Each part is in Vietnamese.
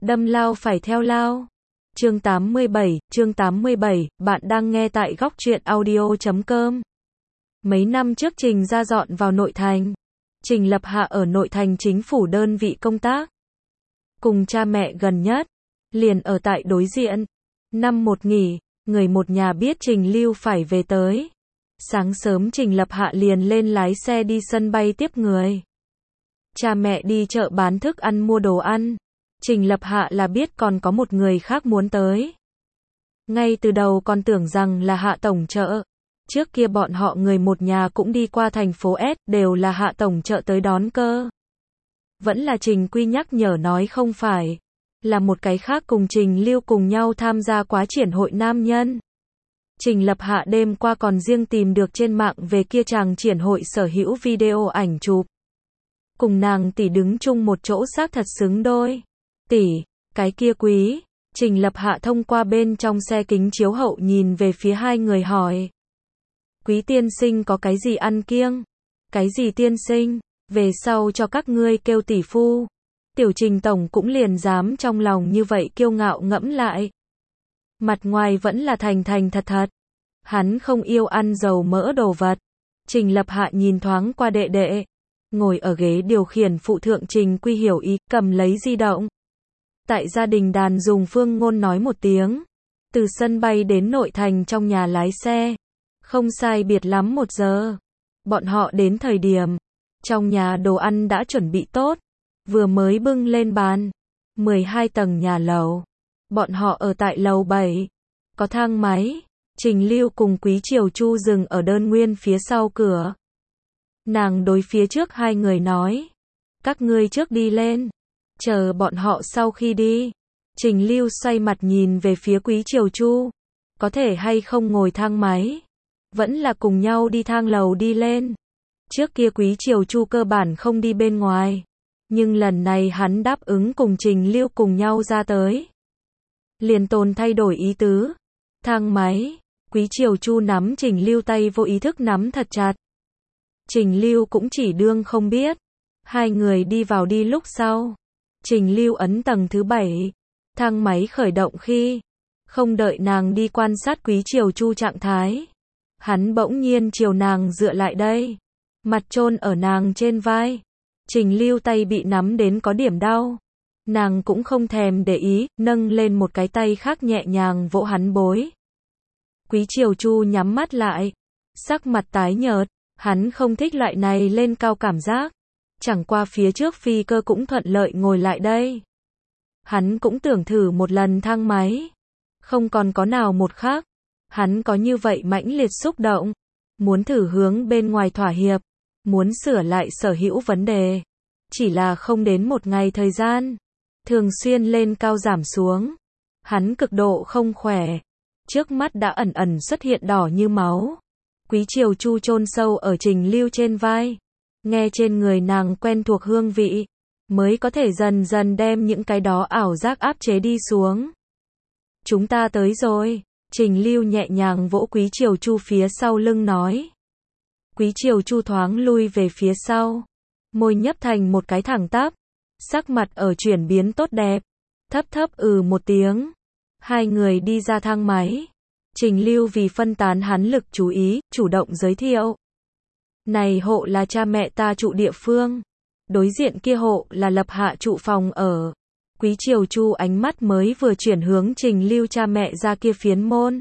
Đâm lao phải theo lao. Chương 87, bạn đang nghe tại góc truyện audio.com. Mấy năm trước Trình ra dọn vào nội thành. Trình lập hạ ở nội thành chính phủ đơn vị công tác. Cùng cha mẹ gần nhất, liền ở tại đối diện. Năm một nghỉ, người một nhà biết Trình lưu phải về tới. Sáng sớm Trình lập hạ liền lên lái xe đi sân bay tiếp người. Cha mẹ đi chợ bán thức ăn mua đồ ăn. Trình lập hạ là biết còn có một người khác muốn tới. Ngay từ đầu còn tưởng rằng là Hạ tổng trợ. Trước kia bọn họ người một nhà cũng đi qua thành phố S, đều là Hạ tổng trợ tới đón cơ. Vẫn là Trình Quy nhắc nhở nói không phải. Là một cái khác cùng Trình lưu cùng nhau tham gia quá triển hội nam nhân. Trình lập hạ đêm qua còn riêng tìm được trên mạng về kia chàng triển hội sở hữu video ảnh chụp. Cùng nàng tỷ đứng chung một chỗ xác thật xứng đôi. Tỷ, cái kia Quý. Trình lập hạ thông qua bên trong xe kính chiếu hậu nhìn về phía hai người hỏi. Quý tiên sinh có cái gì ăn kiêng? Cái gì tiên sinh? Về sau cho các ngươi kêu tỷ phu. Tiểu Trình tổng cũng liền dám trong lòng như vậy kiêu ngạo ngẫm lại. Mặt ngoài vẫn là thành thành thật thật. Hắn không yêu ăn dầu mỡ đồ vật. Trình lập hạ nhìn thoáng qua đệ đệ. Ngồi ở ghế điều khiển phụ thượng Trình Quy hiểu ý, cầm lấy di động. Tại gia đình đàn dùng phương ngôn nói một tiếng. Từ sân bay đến nội thành trong nhà lái xe. Không sai biệt lắm 1 giờ. Bọn họ đến thời điểm. Trong nhà đồ ăn đã chuẩn bị tốt. Vừa mới bưng lên bàn. 12 tầng nhà lầu. Bọn họ ở tại lầu 7. Có thang máy. Trình lưu cùng Quý Triều Chu dừng ở đơn nguyên phía sau cửa. Nàng đối phía trước hai người nói. Các ngươi trước đi lên. Chờ bọn họ sau khi đi. Trình lưu xoay mặt nhìn về phía Quý Triều Chu. Có thể hay không ngồi thang máy. Vẫn là cùng nhau đi thang lầu đi lên. Trước kia Quý Triều Chu cơ bản không đi bên ngoài. Nhưng lần này hắn đáp ứng cùng Trình lưu cùng nhau ra tới. Liền tồn thay đổi ý tứ. Thang máy. Quý Triều Chu nắm Trình lưu tay vô ý thức nắm thật chặt. Trình lưu cũng chỉ đương không biết. Hai người đi vào đi lúc sau. Trình lưu ấn tầng thứ 7. Thang máy khởi động khi. Không đợi nàng đi quan sát Quý Triều Chu trạng thái. Hắn bỗng nhiên chiều nàng dựa lại đây. Mặt chôn ở nàng trên vai. Trình lưu tay bị nắm đến có điểm đau. Nàng cũng không thèm để ý, nâng lên một cái tay khác nhẹ nhàng vỗ hắn bối. Quý Triều Chu nhắm mắt lại. Sắc mặt tái nhợt. Hắn không thích loại này lên cao cảm giác. Chẳng qua phía trước phi cơ cũng thuận lợi ngồi lại đây. Hắn cũng tưởng thử một lần thang máy. Không còn có nào một khác. Hắn có như vậy mãnh liệt xúc động. Muốn thử hướng bên ngoài thỏa hiệp. Muốn sửa lại sở hữu vấn đề. Chỉ là không đến một ngày thời gian. Thường xuyên lên cao giảm xuống. Hắn cực độ không khỏe. Trước mắt đã ẩn ẩn xuất hiện đỏ như máu. Quý Triều Chu chôn sâu ở Trình lưu trên vai. Nghe trên người nàng quen thuộc hương vị. Mới có thể dần dần đem những cái đó ảo giác áp chế đi xuống. Chúng ta tới rồi. Trình lưu nhẹ nhàng vỗ Quý Triều Chu phía sau lưng nói. Quý Triều Chu thoáng lui về phía sau. Môi nhấp thành một cái thẳng tắp. Sắc mặt ở chuyển biến tốt đẹp. Thấp thấp một tiếng. Hai người đi ra thang máy. Trình lưu vì phân tán hắn lực chú ý, chủ động giới thiệu. Này hộ là cha mẹ ta trụ địa phương. Đối diện kia hộ là lập hạ trụ phòng ở. Quý Triều Chu ánh mắt mới vừa chuyển hướng Trình lưu cha mẹ ra kia phiến môn.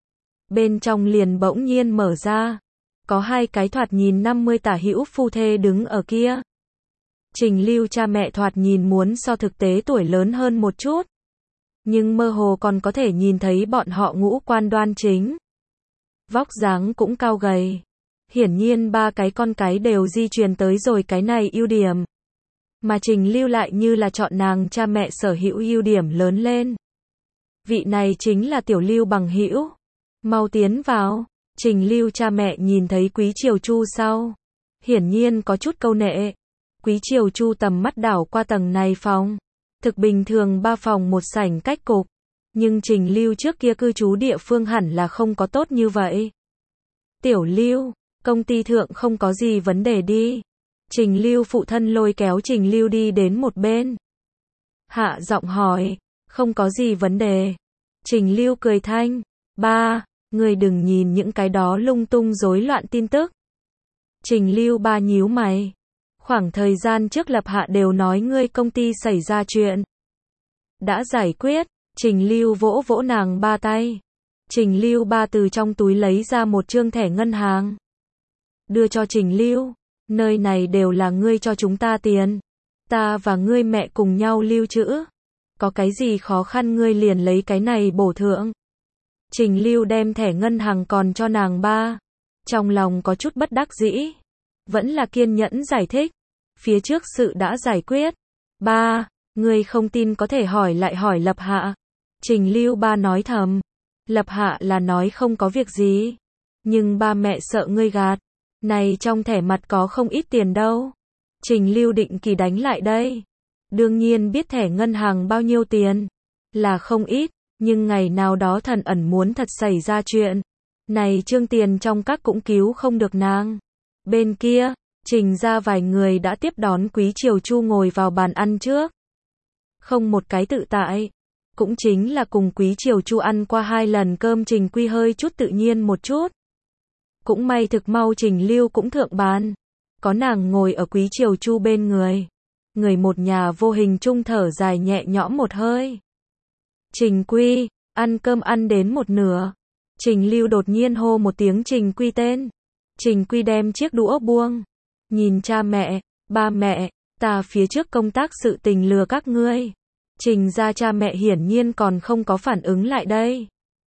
Bên trong liền bỗng nhiên mở ra. Có hai cái thoạt nhìn 50 tả hữu phu thê đứng ở kia. Trình lưu cha mẹ thoạt nhìn muốn so thực tế tuổi lớn hơn một chút. Nhưng mơ hồ còn có thể nhìn thấy bọn họ ngũ quan đoan chính. Vóc dáng cũng cao gầy. Hiển nhiên ba cái con cái đều di truyền tới rồi cái này ưu điểm. Mà Trình lưu lại như là chọn nàng cha mẹ sở hữu ưu điểm lớn lên. Vị này chính là tiểu lưu bằng hữu. Mau tiến vào. Trình lưu cha mẹ nhìn thấy Quý Triều Chu sau. Hiển nhiên có chút câu nệ. Quý Triều Chu tầm mắt đảo qua tầng này phòng. Thực bình thường 3 phòng 1 sảnh cách cục. Nhưng Trình lưu trước kia cư trú địa phương hẳn là không có tốt như vậy. Tiểu lưu, công ty thượng không có gì vấn đề đi. Trình lưu phụ thân lôi kéo Trình lưu đi đến một bên. Hạ giọng hỏi, không có gì vấn đề. Trình Lưu cười thanh, ba, người đừng nhìn những cái đó lung tung rối loạn tin tức. Trình Lưu ba nhíu mày. Khoảng thời gian trước Lập Hạ đều nói ngươi công ty xảy ra chuyện. Đã giải quyết. Trình Lưu vỗ vỗ nàng ba tay. Trình Lưu ba từ trong túi lấy ra một trương thẻ ngân hàng. Đưa cho Trình Lưu. Nơi này đều là ngươi cho chúng ta tiền. Ta và ngươi mẹ cùng nhau lưu trữ. Có cái gì khó khăn ngươi liền lấy cái này bổ thượng. Trình Lưu đem thẻ ngân hàng còn cho nàng ba. Trong lòng có chút bất đắc dĩ. Vẫn là kiên nhẫn giải thích. Phía trước sự đã giải quyết. Ba, ngươi không tin có thể hỏi lại hỏi Lập Hạ. Trình Lưu ba nói thầm. Lập Hạ là nói không có việc gì. Nhưng ba mẹ sợ ngươi gạt. Này trong thẻ mặt có không ít tiền đâu. Trình Lưu định kỳ đánh lại đây. Đương nhiên biết thẻ ngân hàng bao nhiêu tiền. Là không ít. Nhưng ngày nào đó thần ẩn muốn thật xảy ra chuyện. Này trương tiền trong các cũng cứu không được nàng. Bên kia, Trình ra vài người đã tiếp đón Quý Triều Chu ngồi vào bàn ăn trước. Không một cái tự tại. Cũng chính là cùng Quý Triều Chu ăn qua 2 lần cơm Trình Quy hơi chút tự nhiên một chút. Cũng may thực mau Trình Lưu cũng thượng bàn. Có nàng ngồi ở Quý Triều Chu bên người. Người một nhà vô hình chung thở dài nhẹ nhõm một hơi. Trình Quy, ăn cơm ăn đến một nửa. Trình Lưu đột nhiên hô một tiếng Trình Quy tên. Trình Quy đem chiếc đũa buông. Nhìn cha mẹ, ba mẹ, ta phía trước công tác sự tình lừa các ngươi. Trình ra cha mẹ hiển nhiên còn không có phản ứng lại đây.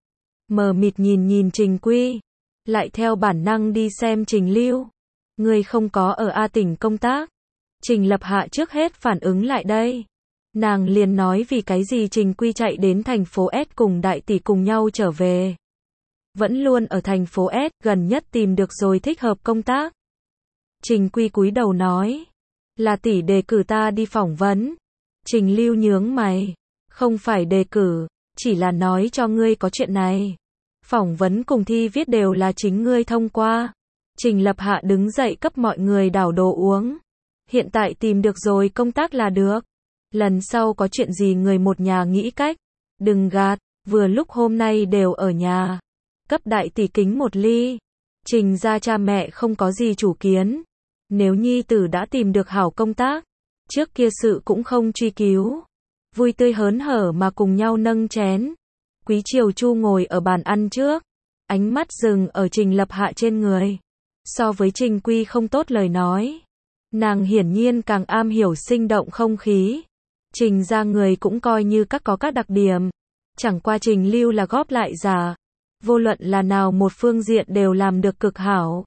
Mờ mịt nhìn Trình Quy. Lại theo bản năng đi xem Trình Lưu. Ngươi không có ở A tỉnh công tác. Trình Lập Hạ trước hết phản ứng lại đây. Nàng liền nói vì cái gì Trình Quy chạy đến thành phố S cùng đại tỷ cùng nhau trở về. Vẫn luôn ở thành phố S, gần nhất tìm được rồi thích hợp công tác. Trình Quy cúi đầu nói. Là tỷ đề cử ta đi phỏng vấn. Trình Lưu nhướng mày. Không phải đề cử, chỉ là nói cho ngươi có chuyện này. Phỏng vấn cùng thi viết đều là chính ngươi thông qua. Trình Lập Hạ đứng dậy cấp mọi người đảo đồ uống. Hiện tại tìm được rồi công tác là được. Lần sau có chuyện gì người một nhà nghĩ cách. Đừng gạt, vừa lúc hôm nay đều ở nhà. Cấp đại tỷ kính một ly. Trình ra cha mẹ không có gì chủ kiến. Nếu nhi tử đã tìm được hảo công tác. Trước kia sự cũng không truy cứu. Vui tươi hớn hở mà cùng nhau nâng chén. Quý Triều Chu ngồi ở bàn ăn trước. Ánh mắt dừng ở Trình Lập Hạ trên người. So với Trình Quy không tốt lời nói. Nàng hiển nhiên càng am hiểu sinh động không khí. Trình ra người cũng coi như có các đặc điểm. Chẳng qua Trình Lưu là góp lại giả. Vô luận là nào một phương diện đều làm được cực hảo.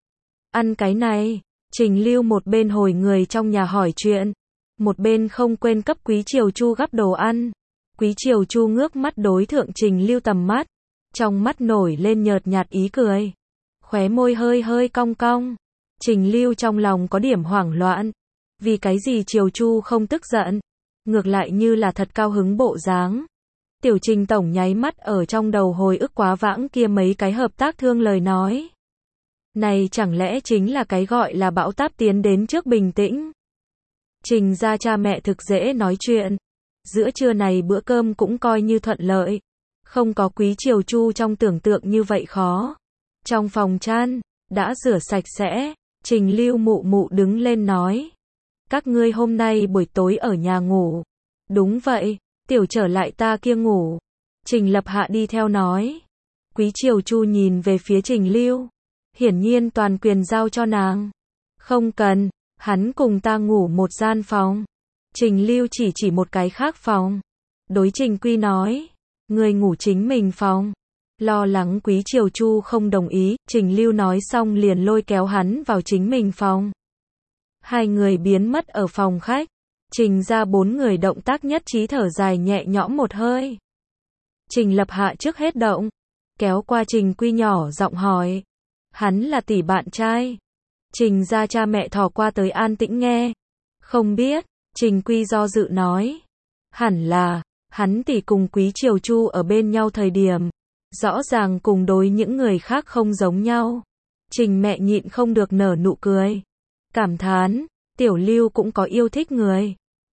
Ăn cái này. Trình Lưu một bên hồi người trong nhà hỏi chuyện. Một bên không quên cấp Quý Triều Chu gắp đồ ăn. Quý Triều Chu ngước mắt đối thượng Trình Lưu tầm mắt. Trong mắt nổi lên nhợt nhạt ý cười. Khóe môi hơi hơi cong cong. Trình Lưu trong lòng có điểm hoảng loạn. Vì cái gì Triều Chu không tức giận. Ngược lại như là thật cao hứng bộ dáng. Tiểu Trình tổng nháy mắt ở trong đầu hồi ức quá vãng kia mấy cái hợp tác thương lời nói. Này chẳng lẽ chính là cái gọi là bão táp tiến đến trước bình tĩnh. Trình ra cha mẹ thực dễ nói chuyện. Giữa trưa này bữa cơm cũng coi như thuận lợi. Không có Quý Triều Chu trong tưởng tượng như vậy khó. Trong phòng chăn, đã rửa sạch sẽ. Trình Lưu mụ mụ đứng lên nói. Các ngươi hôm nay buổi tối ở nhà ngủ. Đúng vậy, tiểu trở lại ta kia ngủ. Trình Lập Hạ đi theo nói. Quý Triều Chu nhìn về phía Trình Lưu. Hiển nhiên toàn quyền giao cho nàng. Không cần, hắn cùng ta ngủ một gian phòng. Trình Lưu chỉ một cái khác phòng. Đối Trình Quy nói. Người ngủ chính mình phòng. Lo lắng Quý Triều Chu không đồng ý, Trình Lưu nói xong liền lôi kéo hắn vào chính mình phòng. Hai người biến mất ở phòng khách. Trình ra 4 người động tác nhất trí thở dài nhẹ nhõm một hơi. Trình Lập Hạ trước hết động. Kéo qua Trình Quy nhỏ giọng hỏi. Hắn là tỷ bạn trai. Trình ra cha mẹ thò qua tới an tĩnh nghe. Không biết, Trình Quy do dự nói. Hẳn là, hắn tỷ cùng Quý Triều Chu ở bên nhau thời điểm. Rõ ràng cùng đối những người khác không giống nhau. Trình mẹ nhịn không được nở nụ cười. Cảm thán, Tiểu Lưu cũng có yêu thích người.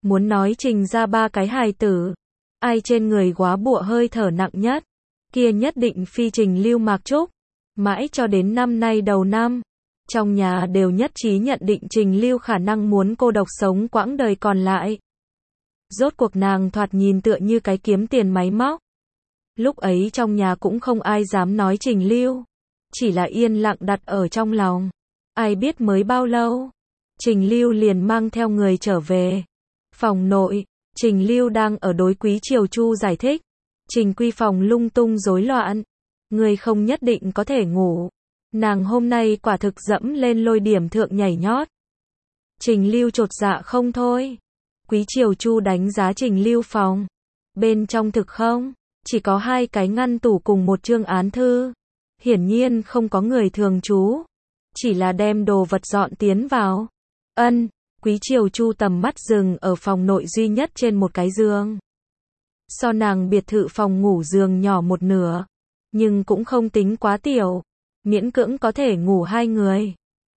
muốn nói Trình ra 3 cái hài tử, ai trên người góa bụa hơi thở nặng nhất, kia nhất định phi Trình Lưu Mạc Trúc. Mãi cho đến năm nay đầu năm, trong nhà đều nhất trí nhận định Trình Lưu khả năng muốn cô độc sống quãng đời còn lại. Rốt cuộc nàng thoạt nhìn tựa như cái kiếm tiền máy móc. Lúc ấy trong nhà cũng không ai dám nói Trình Lưu, chỉ là yên lặng đặt ở trong lòng. Ai biết mới bao lâu, Trình Lưu liền mang theo người trở về. Phòng nội, Trình Lưu đang ở đối Quý Triều Chu giải thích. Trình Quy phòng lung tung rối loạn, người không nhất định có thể ngủ. Nàng hôm nay quả thực dẫm lên lôi điểm thượng nhảy nhót. Trình Lưu chột dạ không thôi. Quý Triều Chu đánh giá Trình Lưu phòng. Bên trong thực không, chỉ có 2 cái ngăn tủ cùng một chương án thư. Hiển nhiên không có người thường trú, chỉ là đem đồ vật dọn tiến vào. Quý Triều Chu tầm mắt dừng ở phòng nội duy nhất trên một cái giường. So nàng biệt thự phòng ngủ giường nhỏ một nửa, nhưng cũng không tính quá tiểu, miễn cưỡng có thể ngủ 2 người.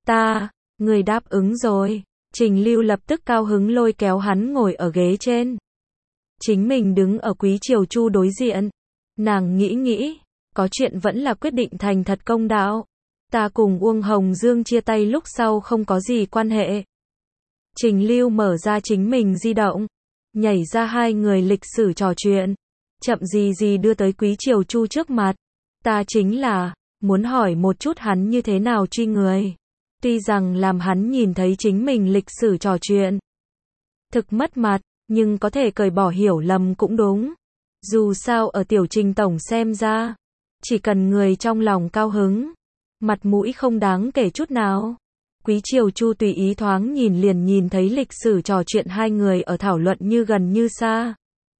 Người đáp ứng rồi. Trình Lưu lập tức cao hứng lôi kéo hắn ngồi ở ghế trên. Chính mình đứng ở Quý Triều Chu đối diện. Nàng nghĩ, có chuyện vẫn là quyết định thành thật công đạo. Ta cùng Uông Hồng Dương chia tay lúc sau không có gì quan hệ. Trình Lưu mở ra chính mình di động, nhảy ra 2 người lịch sử trò chuyện, chậm gì đưa tới Quý Triều Chu trước mặt. Ta chính là muốn hỏi một chút hắn như thế nào truy người. Tuy rằng làm hắn nhìn thấy chính mình lịch sử trò chuyện thực mất mặt, nhưng có thể cởi bỏ hiểu lầm cũng đúng. Dù sao ở tiểu Trình tổng xem ra, chỉ cần người trong lòng cao hứng, mặt mũi không đáng kể chút nào. Quý Triều Chu tùy ý thoáng nhìn liền nhìn thấy lịch sử trò chuyện 2 người ở thảo luận như gần như xa.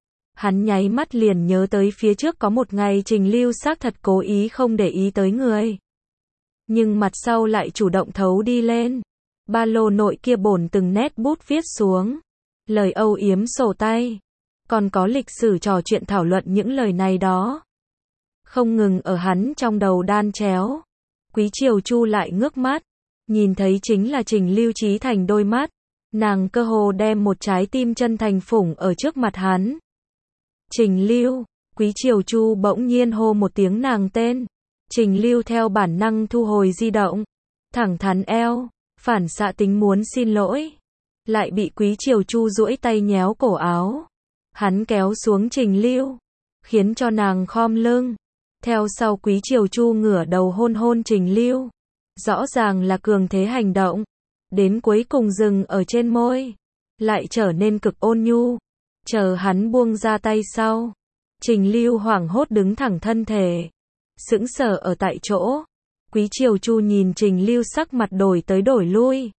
Hắn nháy mắt liền nhớ tới phía trước có một ngày Trình Lưu xác thật cố ý không để ý tới người. Nhưng mặt sau lại chủ động thấu đi lên. Ba lô nội kia bổn từng nét bút viết xuống. Lời âu yếm sổ tay. Còn có lịch sử trò chuyện thảo luận những lời này đó. Không ngừng ở hắn trong đầu đan chéo. Quý Triều Chu lại ngước mắt. Nhìn thấy chính là Trình Lưu Chí Thành đôi mắt. Nàng cơ hồ đem một trái tim chân thành phủng ở trước mặt hắn. Trình Lưu. Quý Triều Chu bỗng nhiên hô một tiếng nàng tên. Trình Lưu theo bản năng thu hồi di động. Thẳng thắn eo. Phản xạ tính muốn xin lỗi. Lại bị Quý Triều Chu duỗi tay nhéo cổ áo. Hắn kéo xuống Trình Lưu. Khiến cho nàng khom lưng. Theo sau Quý Triều Chu ngửa đầu hôn hôn Trình Lưu. Rõ ràng là cường thế hành động. Đến cuối cùng dừng ở trên môi. Lại trở nên cực ôn nhu. Chờ hắn buông ra tay sau. Trình Lưu hoảng hốt đứng thẳng thân thể. Sững sờ ở tại chỗ. Quý Triều Chu nhìn Trình Lưu sắc mặt đổi tới đổi lui.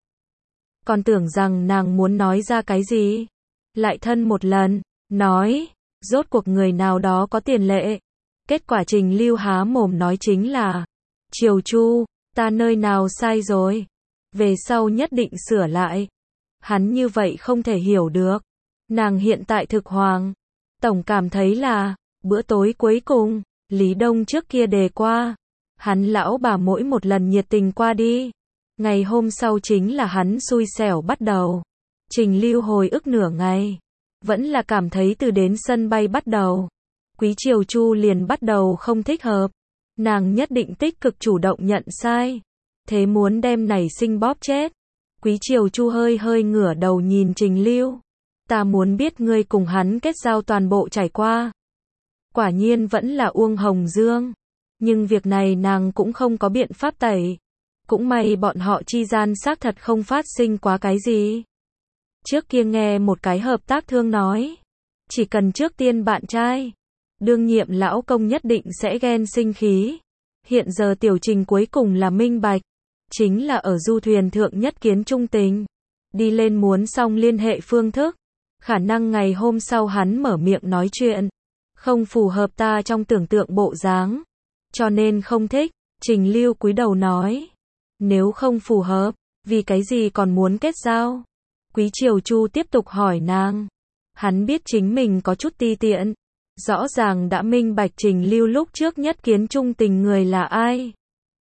Còn tưởng rằng nàng muốn nói ra cái gì. Lại thân một lần. Nói. Rốt cuộc người nào đó có tiền lệ. Kết quả Trình Lưu há mồm nói chính là. Triều Chu. Ta nơi nào sai rồi. Về sau nhất định sửa lại. Hắn như vậy không thể hiểu được. Nàng hiện tại thực hoàng. Tổng cảm thấy là. Bữa tối cuối cùng. Lý Đông trước kia đề qua. Hắn lão bà mỗi một lần nhiệt tình qua đi. Ngày hôm sau chính là hắn xui xẻo bắt đầu. Trình Lưu hồi ức nửa ngày. Vẫn là cảm thấy từ đến sân bay bắt đầu. Quý Triều Chu liền bắt đầu không thích hợp. Nàng nhất định tích cực chủ động nhận sai. Thế muốn đem nảy sinh bóp chết. Quý Triều Chu hơi ngửa đầu nhìn Trình Lưu. Ta muốn biết ngươi cùng hắn kết giao toàn bộ trải qua. Quả nhiên vẫn là Uông Hồng Dương. Nhưng việc này nàng cũng không có biện pháp tẩy. Cũng may bọn họ chi gian xác thật không phát sinh quá cái gì. Trước kia nghe một cái hợp tác thương nói. Chỉ cần trước tiên bạn trai. Đương nhiệm lão công nhất định sẽ ghen sinh khí. Hiện giờ tiểu Trình cuối cùng là minh bạch. Chính là ở du thuyền thượng nhất kiến trung tình. Đi lên muốn xong liên hệ phương thức. Khả năng ngày hôm sau hắn mở miệng nói chuyện. Không phù hợp ta trong tưởng tượng bộ dáng. Cho nên không thích. Trình Lưu cúi đầu nói. Nếu không phù hợp, vì cái gì còn muốn kết giao? Quý Triều Chu tiếp tục hỏi nàng. Hắn biết chính mình có chút ti tiện. Rõ ràng đã minh bạch Trình Lưu lúc trước nhất kiến trung tình người là ai.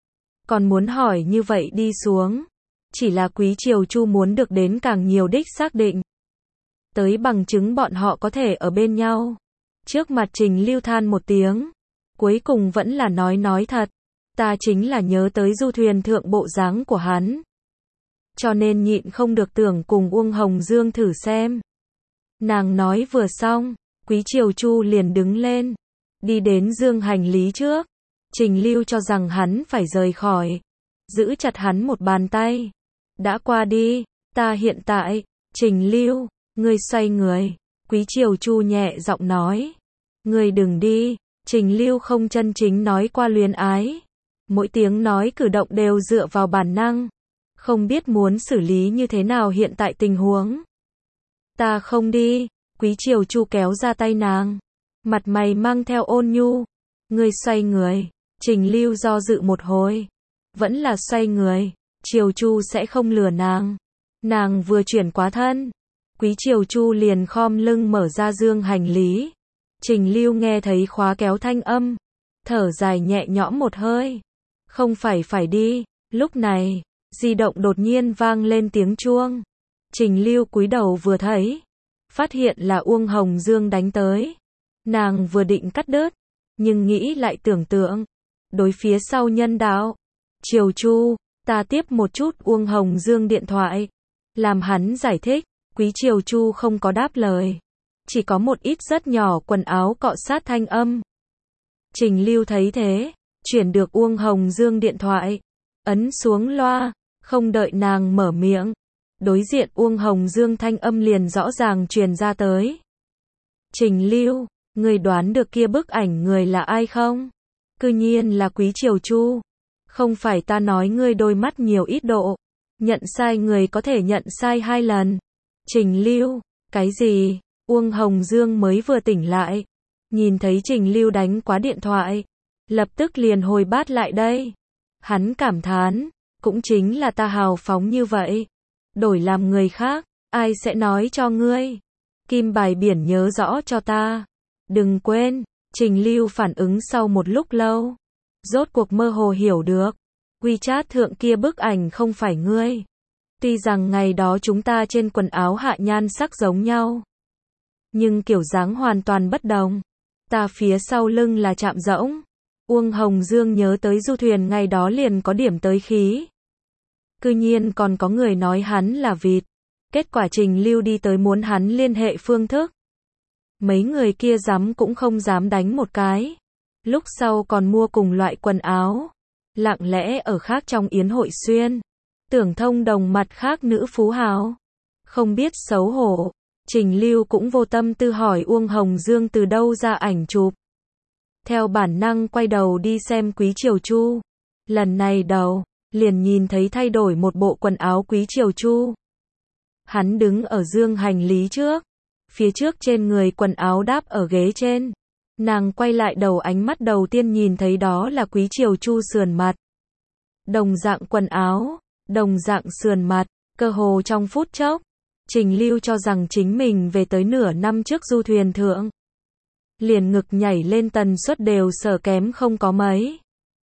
Còn muốn hỏi như vậy đi xuống. Chỉ là Quý Triều Chu muốn được đến càng nhiều đích xác định. tới bằng chứng bọn họ có thể ở bên nhau. Trước mặt Trình Lưu than một tiếng, cuối cùng vẫn là nói thật, ta chính là nhớ tới du thuyền thượng bộ dáng của hắn. Cho nên nhịn không được tưởng cùng Uông Hồng Dương thử xem. Nàng nói vừa xong, Quý Triều Chu liền đứng lên, đi đến dương hành lý trước. Trình Lưu cho rằng hắn phải rời khỏi, giữ chặt hắn một bàn tay. Đã qua đi, ta hiện tại. Trình Lưu, ngươi xoay người. Quý Triều Chu nhẹ giọng nói. Ngươi đừng đi. Trình Lưu không chân chính nói qua luyến ái. Mỗi tiếng nói cử động đều dựa vào bản năng. Không biết muốn xử lý như thế nào hiện tại tình huống. Ta không đi. Quý Triều Chu kéo ra tay nàng. Mặt mày mang theo ôn nhu. Ngươi xoay người. Trình Lưu do dự một hồi. Vẫn là xoay người. Triều Chu sẽ không lừa nàng. Nàng vừa chuyển quá thân. Quý Triều Chu liền khom lưng mở ra dương hành lý. Trình Lưu nghe thấy khóa kéo thanh âm. Thở dài nhẹ nhõm một hơi. Không phải đi. Lúc này, di động đột nhiên vang lên tiếng chuông. Trình Lưu cúi đầu vừa thấy. Phát hiện là Uông Hồng Dương đánh tới. Nàng vừa định cắt đứt. Nhưng nghĩ lại tưởng tượng. Đối phía sau nhân đạo. Triều Chu, ta tiếp một chút Uông Hồng Dương điện thoại. Làm hắn giải thích. Quý Triều Chu không có đáp lời. Chỉ có một ít rất nhỏ quần áo cọ sát thanh âm. Trình Lưu thấy thế. Chuyển được Uông Hồng Dương điện thoại. Ấn xuống loa. Không đợi nàng mở miệng. Đối diện Uông Hồng Dương thanh âm liền rõ ràng truyền ra tới. Trình Lưu, ngươi đoán được kia bức ảnh người là ai không? Cư nhiên là Quý Triều Chu. Không phải ta nói ngươi đôi mắt nhiều ít độ. Nhận sai người có thể nhận sai 2 lần. Trình Lưu, cái gì? Uông Hồng Dương mới vừa tỉnh lại. Nhìn thấy Trình Lưu đánh quá điện thoại. Lập tức liền hồi bát lại đây. Hắn cảm thán, cũng chính là ta hào phóng như vậy. Đổi làm người khác, ai sẽ nói cho ngươi? Kim bài biển nhớ rõ cho ta. Đừng quên, Trình Lưu phản ứng sau một lúc lâu. Rốt cuộc mơ hồ hiểu được. WeChat thượng kia bức ảnh không phải ngươi. Tuy rằng ngày đó chúng ta trên quần áo hạ nhan sắc giống nhau. Nhưng kiểu dáng hoàn toàn bất đồng. Ta phía sau lưng là chạm rỗng. Uông Hồng Dương nhớ tới du thuyền ngày đó liền có điểm tới khí. Cư nhiên còn có người nói hắn là vịt. Kết quả Trình Lưu đi tới muốn hắn liên hệ phương thức. Mấy người kia dám cũng không dám đánh một cái. Lúc sau còn mua cùng loại quần áo. Lặng lẽ ở khác trong yến hội xuyên. Tưởng thông đồng mặt khác nữ phú hào. Không biết xấu hổ. Trình Lưu cũng vô tâm tư hỏi Uông Hồng Dương từ đâu ra ảnh chụp. Theo bản năng quay đầu đi xem Quý Triều Chu. Lần này đầu, liền nhìn thấy thay đổi một bộ quần áo Quý Triều Chu. Hắn đứng ở dương hành lý trước. Phía trước trên người quần áo đáp ở ghế trên. Nàng quay lại đầu ánh mắt đầu tiên nhìn thấy đó là Quý Triều Chu sườn mặt. Đồng dạng quần áo, đồng dạng sườn mặt, cơ hồ trong phút chốc. Trình Lưu cho rằng chính mình về tới nửa năm trước du thuyền thượng. Liền ngực nhảy lên tần suất đều sở kém không có mấy.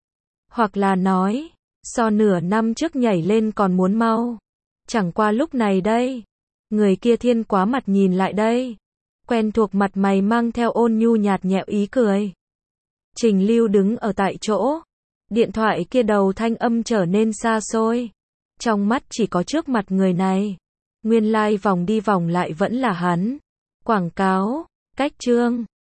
Hoặc là nói, so nửa năm trước nhảy lên còn muốn mau. Chẳng qua lúc này đây. Người kia thiên quá mặt nhìn lại đây. Quen thuộc mặt mày mang theo ôn nhu nhạt nhẽo ý cười. Trình Lưu đứng ở tại chỗ. Điện thoại kia đầu thanh âm trở nên xa xôi. Trong mắt chỉ có trước mặt người này. Nguyên lai vòng đi vòng lại vẫn là hắn. Quảng cáo, cách chương.